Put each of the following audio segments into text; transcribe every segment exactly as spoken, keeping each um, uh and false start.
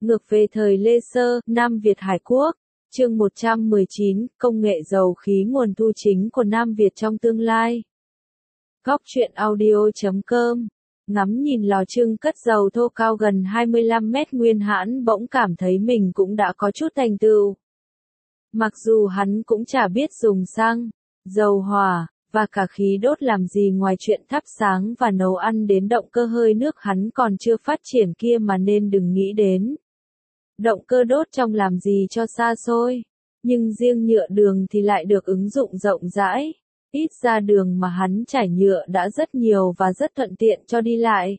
Ngược về thời Lê Sơ, Nam Việt Hải Quốc. Chương một trăm mười chín, công nghệ dầu khí nguồn thu chính của Nam Việt trong tương lai. Góc truyện audio chấm com. Ngắm nhìn lò trưng cất dầu thô cao gần hai mươi lăm mét, Nguyên Hãn bỗng cảm thấy mình cũng đã có chút thành tựu. Mặc dù hắn cũng chả biết dùng xăng, dầu hỏa, và cả khí đốt làm gì ngoài chuyện thắp sáng và nấu ăn, đến động cơ hơi nước hắn còn chưa phát triển kia mà nên đừng nghĩ đến. Động cơ đốt trong làm gì cho xa xôi, nhưng riêng nhựa đường thì lại được ứng dụng rộng rãi. Ít ra đường mà hắn trải nhựa đã rất nhiều và rất thuận tiện cho đi lại.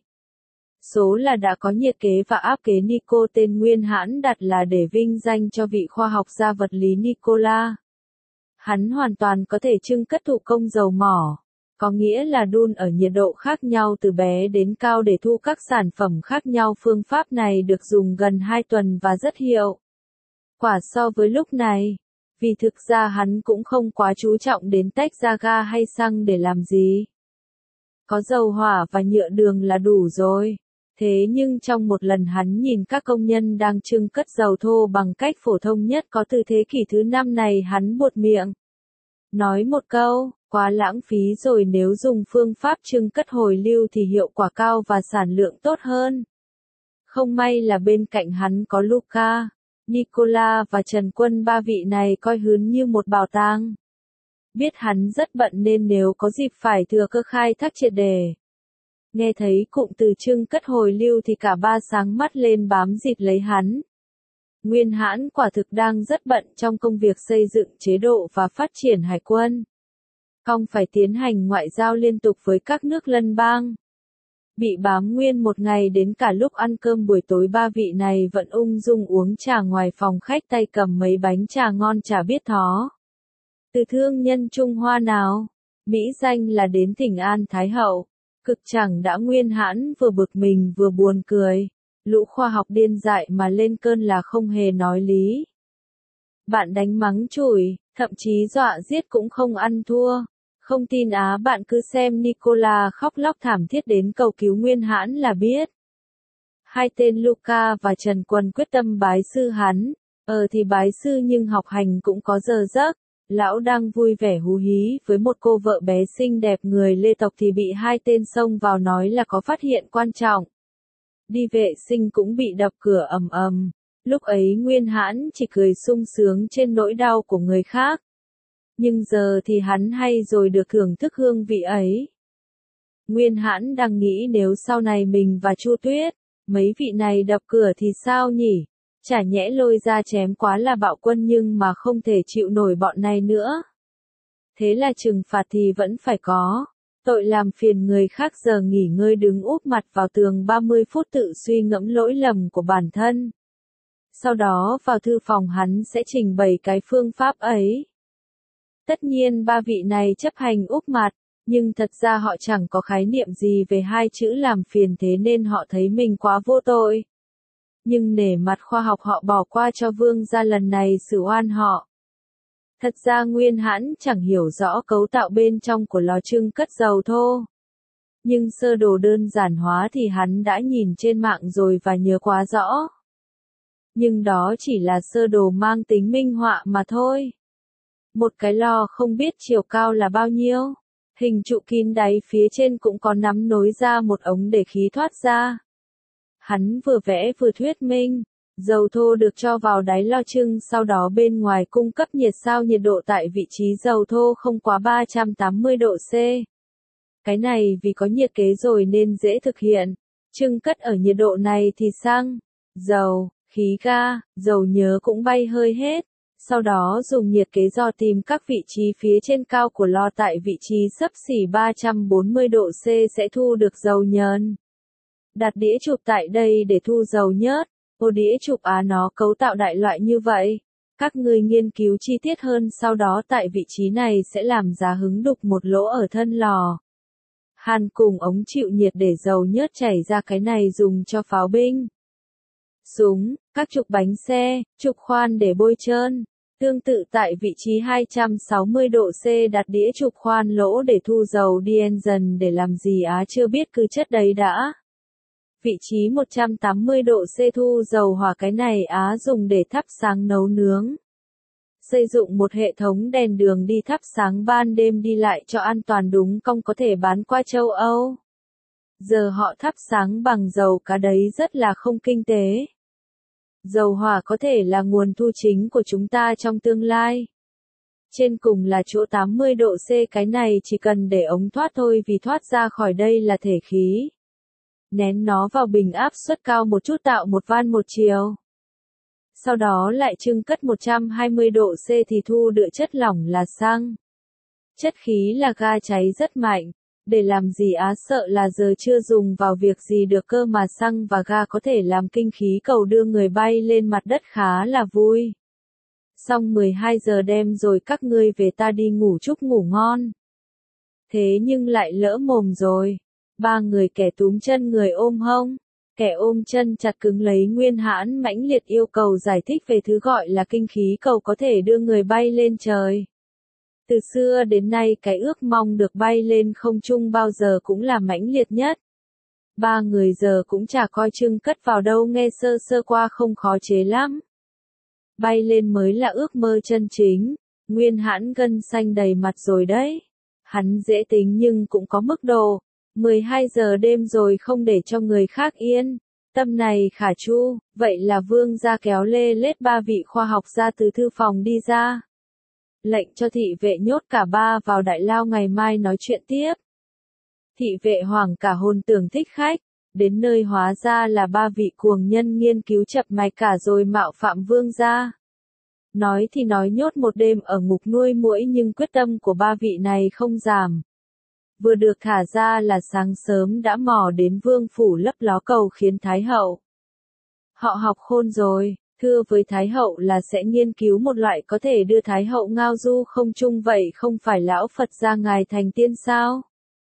Số là đã có nhiệt kế và áp kế Nico, tên Nguyên Hãn đặt là để vinh danh cho vị khoa học gia vật lý Nikola. Hắn hoàn toàn có thể trưng cất thủ công dầu mỏ, có nghĩa là đun ở nhiệt độ khác nhau từ bé đến cao để thu các sản phẩm khác nhau. Phương pháp này được dùng gần hai tuần và rất hiệu quả so với lúc này, vì thực ra hắn cũng không quá chú trọng đến tách ra ga hay xăng để làm gì. Có dầu hỏa và nhựa đường là đủ rồi. Thế nhưng trong một lần hắn nhìn các công nhân đang trưng cất dầu thô bằng cách phổ thông nhất có từ thế kỷ thứ năm này, hắn buột miệng. Nói một câu, quá lãng phí rồi, nếu dùng phương pháp trưng cất hồi lưu thì hiệu quả cao và sản lượng tốt hơn. Không may là bên cạnh hắn có Luca, Nikola và Trần Quân, ba vị này coi hắn như một bảo tàng. Biết hắn rất bận nên nếu có dịp phải thừa cơ khai thác triệt đề. Nghe thấy cụm từ trưng cất hồi lưu thì cả ba sáng mắt lên bám dịt lấy hắn. Nguyên Hãn quả thực đang rất bận trong công việc xây dựng chế độ và phát triển hải quân. Ông phải tiến hành ngoại giao liên tục với các nước lân bang. Bị bám nguyên một ngày, đến cả lúc ăn cơm buổi tối ba vị này vẫn ung dung uống trà ngoài phòng khách, tay cầm mấy bánh trà ngon chả biết thó từ thương nhân Trung Hoa nào. Mỹ danh là đến thỉnh an Thái Hậu. Cực chẳng đã, Nguyên Hãn vừa bực mình vừa buồn cười. Lũ khoa học điên dại mà lên cơn là không hề nói lý. Bạn đánh mắng chửi, thậm chí dọa giết cũng không ăn thua. Không tin á, bạn cứ xem Nikola khóc lóc thảm thiết đến cầu cứu Nguyên Hãn là biết. Hai tên Luca và Trần Quân quyết tâm bái sư hắn. Ờ thì bái sư nhưng học hành cũng có giờ giấc. Lão đang vui vẻ hú hí với một cô vợ bé xinh đẹp người Lê tộc thì bị hai tên xông vào nói là có phát hiện quan trọng. Đi vệ sinh cũng bị đập cửa ầm ầm. Lúc ấy Nguyên Hãn chỉ cười sung sướng trên nỗi đau của người khác. Nhưng giờ thì hắn hay rồi được thưởng thức hương vị ấy. Nguyên Hãn đang nghĩ nếu sau này mình và Chu Tuyết, mấy vị này đập cửa thì sao nhỉ? Chả nhẽ lôi ra chém quá là bạo quân, nhưng mà không thể chịu nổi bọn này nữa. Thế là trừng phạt thì vẫn phải có. Tội làm phiền người khác giờ nghỉ ngơi đứng úp mặt vào tường ba mươi phút tự suy ngẫm lỗi lầm của bản thân. Sau đó vào thư phòng hắn sẽ trình bày cái phương pháp ấy. Tất nhiên ba vị này chấp hành úp mặt, nhưng thật ra họ chẳng có khái niệm gì về hai chữ làm phiền, thế nên họ thấy mình quá vô tội. Nhưng nể mặt khoa học họ bỏ qua cho vương gia lần này xử oan họ. Thật ra Nguyên Hãn chẳng hiểu rõ cấu tạo bên trong của lò trưng cất dầu thô. Nhưng sơ đồ đơn giản hóa thì hắn đã nhìn trên mạng rồi và nhớ quá rõ. Nhưng đó chỉ là sơ đồ mang tính minh họa mà thôi. Một cái lò không biết chiều cao là bao nhiêu. Hình trụ kín đáy, phía trên cũng có nắm nối ra một ống để khí thoát ra. Hắn vừa vẽ vừa thuyết minh. Dầu thô được cho vào đáy lò trưng, sau đó bên ngoài cung cấp nhiệt sao nhiệt độ tại vị trí dầu thô không quá ba trăm tám mươi độ C. Cái này vì có nhiệt kế rồi nên dễ thực hiện. Trưng cất ở nhiệt độ này thì xăng, dầu, khí ga, dầu nhớ cũng bay hơi hết. Sau đó dùng nhiệt kế dò tìm các vị trí phía trên cao của lò, tại vị trí xấp xỉ ba trăm bốn mươi độ C sẽ thu được dầu nhờn. Đặt đĩa chụp tại đây để thu dầu nhớt. Ô đĩa chụp á, nó cấu tạo đại loại như vậy. Các ngươi nghiên cứu chi tiết hơn, sau đó tại vị trí này sẽ làm giá hứng đục một lỗ ở thân lò. Hàn cùng ống chịu nhiệt để dầu nhớt chảy ra, cái này dùng cho pháo binh, súng, các trục bánh xe, trục khoan để bôi trơn. Tương tự tại vị trí hai trăm sáu mươi độ C đặt đĩa trục khoan lỗ để thu dầu diesel để làm gì á, chưa biết, cứ chất đấy đã. Vị trí một trăm tám mươi độ C thu dầu hỏa cái này Á dùng để thắp sáng nấu nướng. Xây dựng một hệ thống đèn đường đi thắp sáng ban đêm đi lại cho an toàn đúng không có thể bán qua châu Âu. Giờ họ thắp sáng bằng dầu cá đấy rất là không kinh tế. Dầu hỏa có thể là nguồn thu chính của chúng ta trong tương lai. Trên cùng là chỗ tám mươi độ C cái này chỉ cần để ống thoát thôi vì thoát ra khỏi đây là thể khí. Nén nó vào bình áp suất cao một chút tạo một van một chiều. Sau đó lại trưng cất một trăm hai mươi độ C thì thu được chất lỏng là xăng. Chất khí là ga cháy rất mạnh. Để làm gì Á sợ là giờ chưa dùng vào việc gì được cơ mà xăng và ga có thể làm kinh khí cầu đưa người bay lên mặt đất khá là vui. Xong mười hai giờ đêm rồi các ngươi về ta đi ngủ chúc ngủ ngon. Thế nhưng lại lỡ mồm rồi. Ba người kẻ túm chân người ôm hông. Kẻ ôm chân chặt cứng lấy Nguyên Hãn mãnh liệt yêu cầu giải thích về thứ gọi là kinh khí cầu có thể đưa người bay lên trời. Từ xưa đến nay cái ước mong được bay lên không trung bao giờ cũng là mãnh liệt nhất. Ba người giờ cũng chả coi chưng cất vào đâu nghe sơ sơ qua không khó chế lắm. Bay lên mới là ước mơ chân chính. Nguyên Hãn gân xanh đầy mặt rồi đấy. Hắn dễ tính nhưng cũng có mức độ. mười hai giờ đêm rồi không để cho người khác yên. Tâm này khả chu, vậy là vương gia kéo lê lết ba vị khoa học gia từ thư phòng đi ra. Lệnh cho thị vệ nhốt cả ba vào đại lao ngày mai nói chuyện tiếp. Thị vệ hoảng cả hồn tưởng thích khách, đến nơi hóa ra là ba vị cuồng nhân nghiên cứu chập mạch cả rồi mạo phạm vương gia. Nói thì nói nhốt một đêm ở ngục nuôi muỗi nhưng quyết tâm của ba vị này không giảm. Vừa được thả ra là sáng sớm đã mò đến vương phủ lấp ló cầu khiến Thái hậu. Họ học khôn rồi. Thưa với Thái hậu là sẽ nghiên cứu một loại có thể đưa Thái hậu ngao du không trung vậy không phải lão Phật gia ngài thành tiên sao?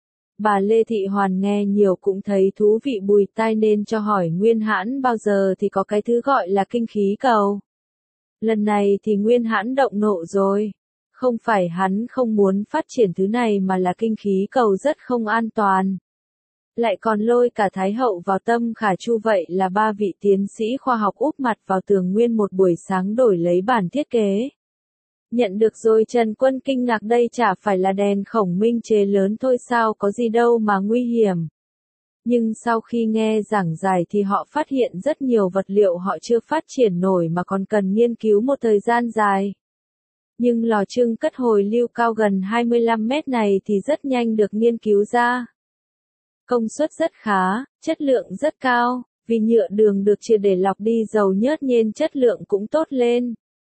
Bà Lê Thị Hoàn nghe nhiều cũng thấy thú vị bùi tai nên cho hỏi Nguyên Hãn bao giờ thì có cái thứ gọi là kinh khí cầu. Lần này thì Nguyên Hãn động nộ rồi. Không phải hắn không muốn phát triển thứ này mà là kinh khí cầu rất không an toàn. Lại còn lôi cả Thái hậu vào tâm khả chu vậy là ba vị tiến sĩ khoa học úp mặt vào tường nguyên một buổi sáng đổi lấy bản thiết kế. Nhận được rồi Trần Quân kinh ngạc đây chả phải là đèn khổng minh chế lớn thôi sao có gì đâu mà nguy hiểm. Nhưng sau khi nghe giảng giải thì họ phát hiện rất nhiều vật liệu họ chưa phát triển nổi mà còn cần nghiên cứu một thời gian dài. Nhưng lò trưng cất hồi lưu cao gần hai mươi lăm mét này thì rất nhanh được nghiên cứu ra. Công suất rất khá, chất lượng rất cao, vì nhựa đường được chia để lọc đi dầu nhớt nên chất lượng cũng tốt lên.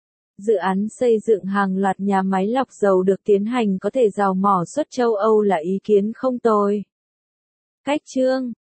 Dự án xây dựng hàng loạt nhà máy lọc dầu được tiến hành có thể dầu mỏ xuất châu Âu là ý kiến không tồi. Cách chương